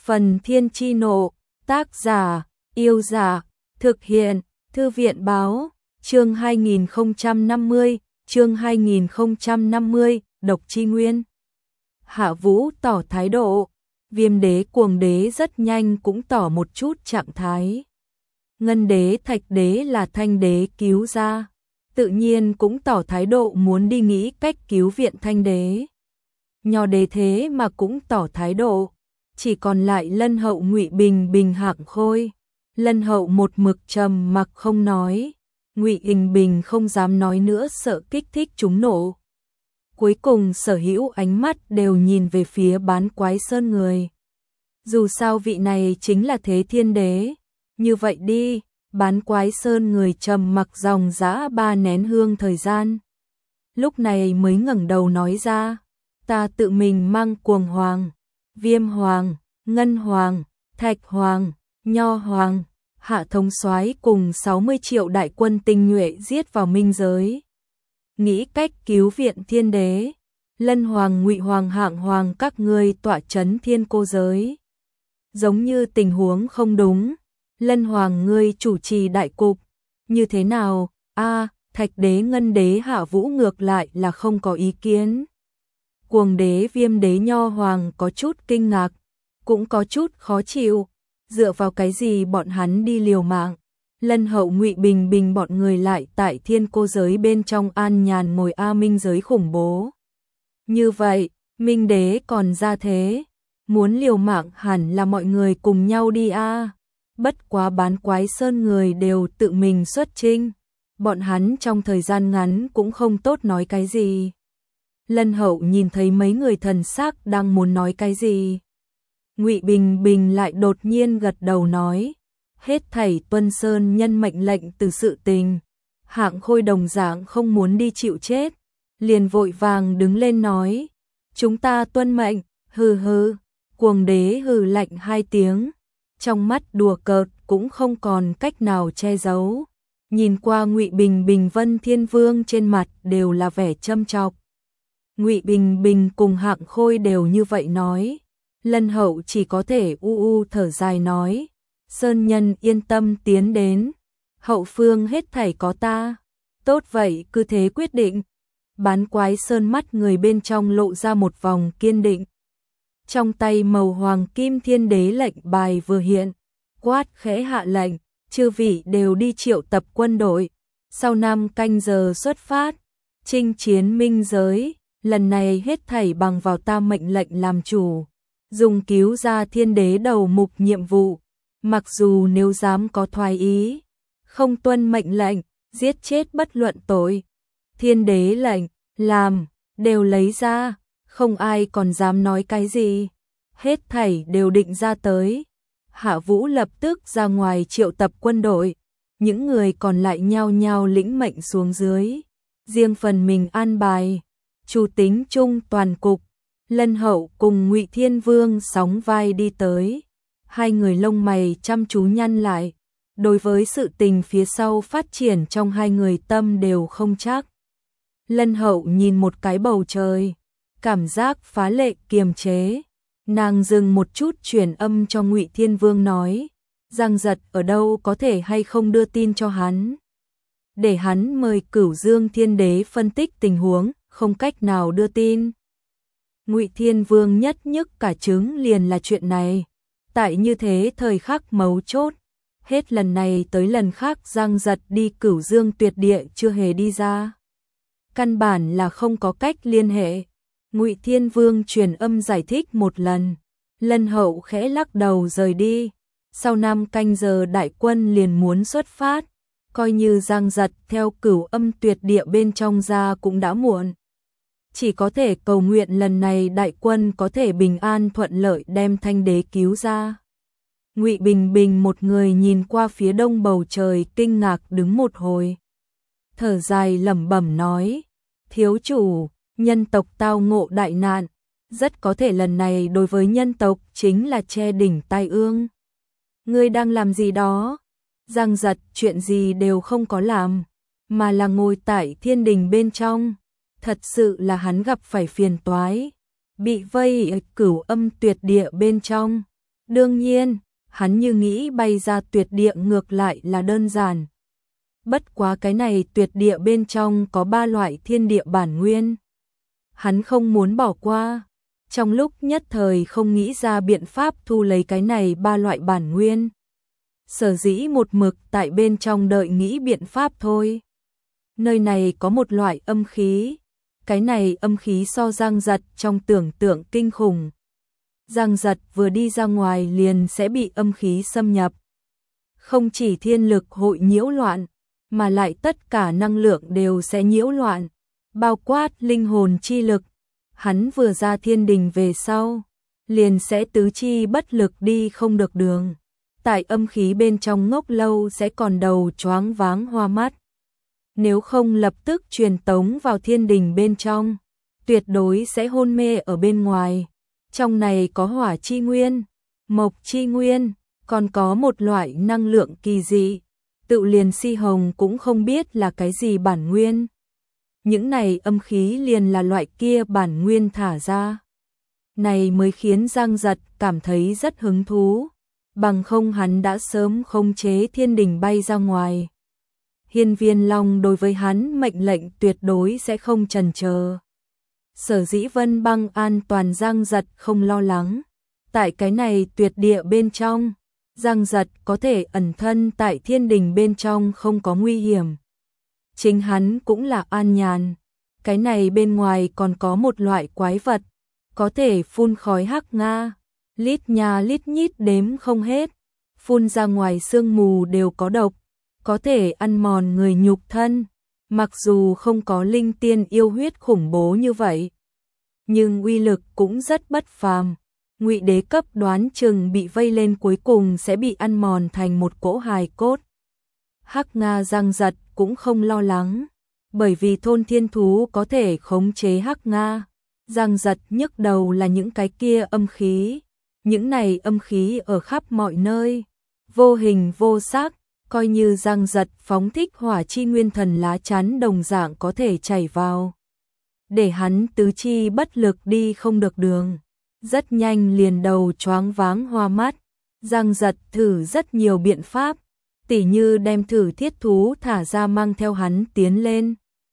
Phần Thiên Chi Nộ, tác giả, Yêu Giả, thực hiện, Thư viện Báo, chương 2050, Độc Chi Nguyên. Hạ Vũ tỏ thái độ, Viêm Đế Cuồng Đế rất nhanh cũng tỏ một chút trạng thái. Ngân Đế Thạch Đế là Thanh Đế cứu ra, tự nhiên cũng tỏ thái độ muốn đi nghĩ cách cứu viện Thanh Đế. Nho Đế thế mà cũng tỏ thái độ, chỉ còn lại Lân Hậu Ngụy Bình Bình Hạng Khôi. Lân Hậu một mực trầm mặc không nói, Ngụy Bình không dám nói nữa sợ kích thích chúng nộ. Cuối cùng sở hữu ánh mắt đều nhìn về phía Bán Quái Sơn người. Dù sao vị này chính là Thế Thiên Đế, như vậy đi, Bán Quái Sơn người trầm mặc dòng dã 3 nén hương thời gian. Lúc này mới ngẩng đầu nói ra, ta tự mình mang Cuồng Hoàng, Viêm Hoàng, Ngân Hoàng, Thạch Hoàng, Nho Hoàng, Hạ Thống Soái cùng 60 triệu đại quân tinh nhuệ giết vào minh giới. Nghĩ cách cứu viện Thiên Đế, Lân Hoàng, Ngụy Hoàng, Hạng Hoàng các ngươi tọa trấn Thiên Cô giới. Giống như tình huống không đúng, Lân Hoàng ngươi chủ trì đại cục, như thế nào? Thạch Đế, Ngân Đế, Hạ Vũ ngược lại là không có ý kiến. Cuồng Đế, Viêm Đế, Nho Hoàng có chút kinh ngạc, cũng có chút khó chịu, dựa vào cái gì bọn hắn đi liều mạng. Lân Hậu, Ngụy Bình Bình bọn người lại tại Thiên Cô giới bên trong an nhàn ngồi minh giới khủng bố. Như vậy, Minh Đế còn ra thế, muốn liều mạng hẳn là mọi người cùng nhau đi Bất quá Bán Quái Sơn người đều tự mình xuất chinh, bọn hắn trong thời gian ngắn cũng không tốt nói cái gì. Lân Hậu nhìn thấy mấy người thần sắc đang muốn nói cái gì. Ngụy Bình Bình lại đột nhiên gật đầu nói, hết thảy tuân sơn nhân mệnh lệnh từ sự tình. Hạng Khôi đồng dạng không muốn đi chịu chết, liền vội vàng đứng lên nói, chúng ta tuân mệnh. Hừ. Cuồng Đế hừ lạnh 2 tiếng, trong mắt đùa cợt cũng không còn cách nào che giấu. Nhìn qua Ngụy Bình Bình, Vân Thiên Vương trên mặt đều là vẻ châm chọc. Ngụy Bình Bình cùng Hạng Khôi đều như vậy nói. Lân Hậu chỉ có thể thở dài nói, Sơn nhân yên tâm tiến đến, hậu phương hết thảy có ta. Tốt vậy cứ thế quyết định. Bán Quái Sơn mắt người bên trong lộ ra một vòng kiên định. Trong tay màu hoàng kim Thiên Đế lệnh bài vừa hiện, quát khẽ hạ lệnh, chư vị đều đi triệu tập quân đội, sau 5 canh giờ xuất phát, chinh chiến minh giới, lần này hết thảy bằng vào ta mệnh lệnh làm chủ, dùng cứu ra Thiên Đế đầu mục nhiệm vụ, mặc dù nếu dám có thoái ý, không tuân mệnh lệnh, giết chết bất luận tội. Thiên Đế lệnh, làm, đều lấy ra, không ai còn dám nói cái gì, hết thảy đều định ra tới. Hạ Vũ lập tức ra ngoài triệu tập quân đội, những người còn lại nhao nhao lĩnh mệnh xuống dưới, riêng phần mình an bài, chủ tính chung toàn cục. Lân Hậu cùng Ngụy Thiên Vương sóng vai đi tới, hai người lông mày chăm chú nhăn lại, đối với sự tình phía sau phát triển trong hai người tâm đều không chắc. Lân Hậu nhìn một cái bầu trời, cảm giác phá lệ kiềm chế, nàng dừng một chút truyền âm cho Ngụy Thiên Vương nói, Giang Giật ở đâu, có thể hay không đưa tin cho hắn, để hắn mời Cửu Dương Thiên Đế phân tích tình huống. Không cách nào đưa tin. Ngụy Thiên Vương nhất nhức cả trứng liền là chuyện này. Tại như thế thời khắc mấu chốt, hết lần này tới lần khác Giang Giật đi Cửu Dương Tuyệt Địa chưa hề đi ra. Căn bản là không có cách liên hệ. Ngụy Thiên Vương truyền âm giải thích một lần, Lân Hậu khẽ lắc đầu rời đi. Sau 5 canh giờ đại quân liền muốn xuất phát, coi như Giang Giật theo Cửu Âm Tuyệt Địa bên trong ra cũng đã muộn. Chỉ có thể cầu nguyện lần này đại quân có thể bình an thuận lợi đem Thanh Đế cứu ra. Ngụy Bình Bình một người nhìn qua phía đông bầu trời kinh ngạc đứng một hồi. Thở dài lẩm bẩm nói, thiếu chủ, nhân tộc tao ngộ đại nạn, rất có thể lần này đối với nhân tộc chính là che đỉnh tai ương. Ngươi đang làm gì đó? Giang Giật chuyện gì đều không có làm, mà là ngồi tại thiên đình bên trong. Thật sự là hắn gặp phải phiền toái, bị vây ở Cửu Âm Tuyệt Địa bên trong. Đương nhiên, hắn như nghĩ bay ra tuyệt địa ngược lại là đơn giản. Bất quá cái này tuyệt địa bên trong có 3 loại thiên địa bản nguyên. Hắn không muốn bỏ qua. Trong lúc nhất thời không nghĩ ra biện pháp thu lấy cái này 3 loại bản nguyên. Sở dĩ một mực tại bên trong đợi nghĩ biện pháp thôi. Nơi này có một loại âm khí. Cái này âm khí so Giang Giật trong tưởng tượng kinh khủng. Giang Giật vừa đi ra ngoài liền sẽ bị âm khí xâm nhập. Không chỉ thiên lực hội nhiễu loạn, mà lại tất cả năng lượng đều sẽ nhiễu loạn, bao quát linh hồn chi lực. Hắn vừa ra thiên đình về sau, liền sẽ tứ chi bất lực đi không được đường. Tại âm khí bên trong ngốc lâu sẽ còn đầu choáng váng hoa mắt. Nếu không lập tức truyền tống vào thiên đình bên trong, tuyệt đối sẽ hôn mê ở bên ngoài. Trong này có hỏa chi nguyên, mộc chi nguyên, còn có một loại năng lượng kỳ dị. Tự liền Si Hồng cũng không biết là cái gì bản nguyên. Những này âm khí liền là loại kia bản nguyên thả ra. Này mới khiến Giang Giật cảm thấy rất hứng thú. Bằng không hắn đã sớm khống chế thiên đình bay ra ngoài. Hiên Viên Long đối với hắn mệnh lệnh tuyệt đối sẽ không chần chờ. Sở dĩ Vân Băng an toàn Giang Giật không lo lắng. Tại cái này tuyệt địa bên trong, Giang Giật có thể ẩn thân tại thiên đình bên trong không có nguy hiểm. Chính hắn cũng là an nhàn. Cái này bên ngoài còn có một loại quái vật, có thể phun khói hắc nga, lít nha lít nhít đếm không hết, phun ra ngoài sương mù đều có độc, có thể ăn mòn người nhục thân. Mặc dù không có linh tiên yêu huyết khủng bố như vậy, nhưng uy lực cũng rất bất phàm. Ngụy đế cấp đoán chừng bị vây lên cuối cùng sẽ bị ăn mòn thành một cỗ hài cốt. Hắc Nga Giang Giật cũng không lo lắng, bởi vì thôn thiên thú có thể khống chế Hắc Nga. Giang Giật nhức đầu là những cái kia âm khí. Những này âm khí ở khắp mọi nơi, vô hình vô sắc, coi như Giang Giật phóng thích hỏa chi nguyên thần lá chắn đồng dạng có thể chảy vào. Để hắn tứ chi bất lực đi không được đường. Rất nhanh liền đầu choáng váng hoa mắt. Giang Giật thử rất nhiều biện pháp, tỉ như đem thử thiết thú thả ra mang theo hắn tiến lên,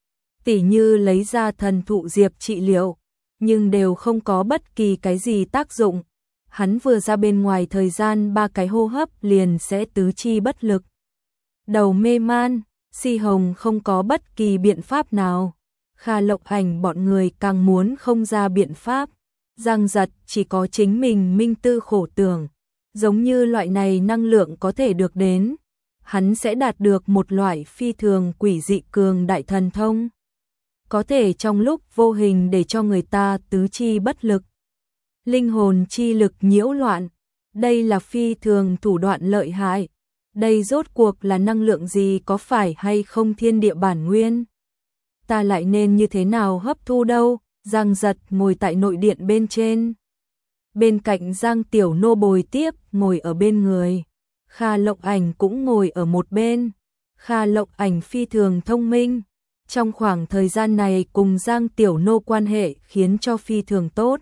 tỉ như lấy ra thần thụ diệp trị liệu, nhưng đều không có bất kỳ cái gì tác dụng. Hắn vừa ra bên ngoài thời gian 3 cái hô hấp liền sẽ tứ chi bất lực, đầu mê man. Si Hồng không có bất kỳ biện pháp nào, Kha Lộc Ảnh bọn người càng muốn không ra biện pháp. Giang Giật chỉ có chính mình minh tư khổ tưởng, giống như loại này năng lượng có thể được đến, hắn sẽ đạt được một loại phi thường quỷ dị cường đại thần thông, có thể trong lúc vô hình để cho người ta tứ chi bất lực, linh hồn chi lực nhiễu loạn. Đây là phi thường thủ đoạn lợi hại. Đây rốt cuộc là năng lượng gì, có phải hay không thiên địa bản nguyên? Ta lại nên như thế nào hấp thu đâu? Giang Giật ngồi tại nội điện bên trên. Bên cạnh Giang Tiểu Nô bồi tiếp ngồi ở bên người. Kha Lộc Ảnh cũng ngồi ở một bên. Kha Lộc Ảnh phi thường thông minh. Trong khoảng thời gian này cùng Giang Tiểu Nô quan hệ khiến cho phi thường tốt.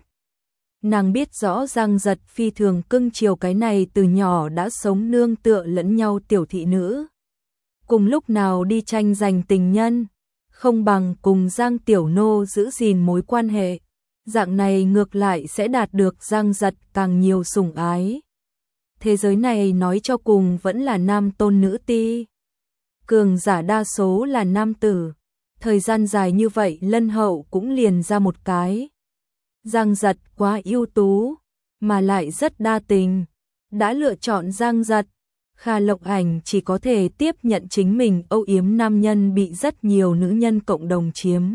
Nàng biết rõ Giang Giật phi thường cưng chiều cái này từ nhỏ đã sống nương tựa lẫn nhau tiểu thị nữ. Cùng lúc nào đi tranh giành tình nhân, không bằng cùng Giang Tiểu Nô giữ gìn mối quan hệ. Dạng này ngược lại sẽ đạt được Giang Giật càng nhiều sủng ái. Thế giới này nói cho cùng vẫn là nam tôn nữ ti. Cường giả đa số là nam tử. Thời gian dài như vậy Lân Hậu cũng liền ra một cái. Giang Giật quá ưu tú, mà lại rất đa tình. Đã lựa chọn Giang Giật, Kha Lộc Ảnh chỉ có thể tiếp nhận chính mình âu yếm nam nhân bị rất nhiều nữ nhân cộng đồng chiếm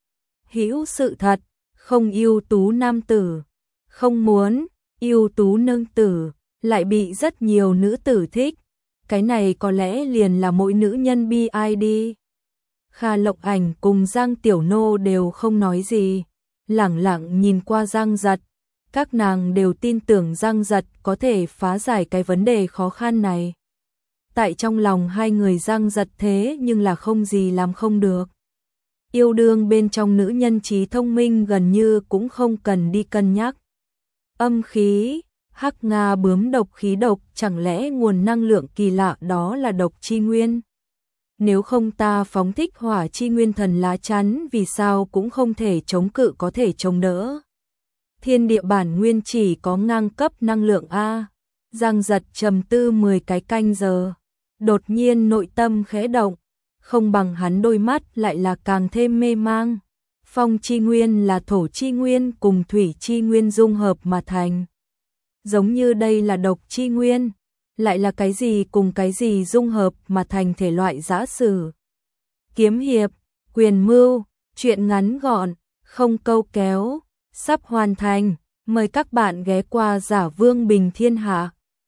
hữu sự thật. Không ưu tú nam tử, không muốn ưu tú nương tử, lại bị rất nhiều nữ tử thích. Cái này có lẽ liền là mỗi nữ nhân bi ai đi. Kha Lộc Ảnh cùng Giang Tiểu Nô đều không nói gì, lẳng lặng nhìn qua Giang Giật. Các nàng đều tin tưởng Giang Giật có thể phá giải cái vấn đề khó khăn này. Tại trong lòng hai người Giang Giật thế nhưng là không gì làm không được. Yêu đương bên trong nữ nhân trí thông minh gần như cũng không cần đi cân nhắc. Âm khí, Hắc Nga bướm độc khí độc, chẳng lẽ nguồn năng lượng kỳ lạ đó là độc chi nguyên? Nếu không ta phóng thích hỏa chi nguyên thần lá chắn, vì sao cũng không thể chống cự, có thể chống đỡ. Thiên địa bản nguyên chỉ có ngang cấp năng lượng A. Giang Giật trầm tư 10 cái canh giờ, đột nhiên nội tâm khẽ động, không bằng hắn, đôi mắt lại là càng thêm mê mang. Phong chi nguyên là thổ chi nguyên cùng thủy chi nguyên dung hợp mà thành. Giống như đây là độc chi nguyên, lại là cái gì cùng cái gì dung hợp mà thành thể loại giã sử. Kiếm hiệp, quyền mưu, truyện ngắn gọn, không câu kéo, sắp hoàn thành. Mời các bạn ghé qua Giả Vương Bình Thiên Hạ.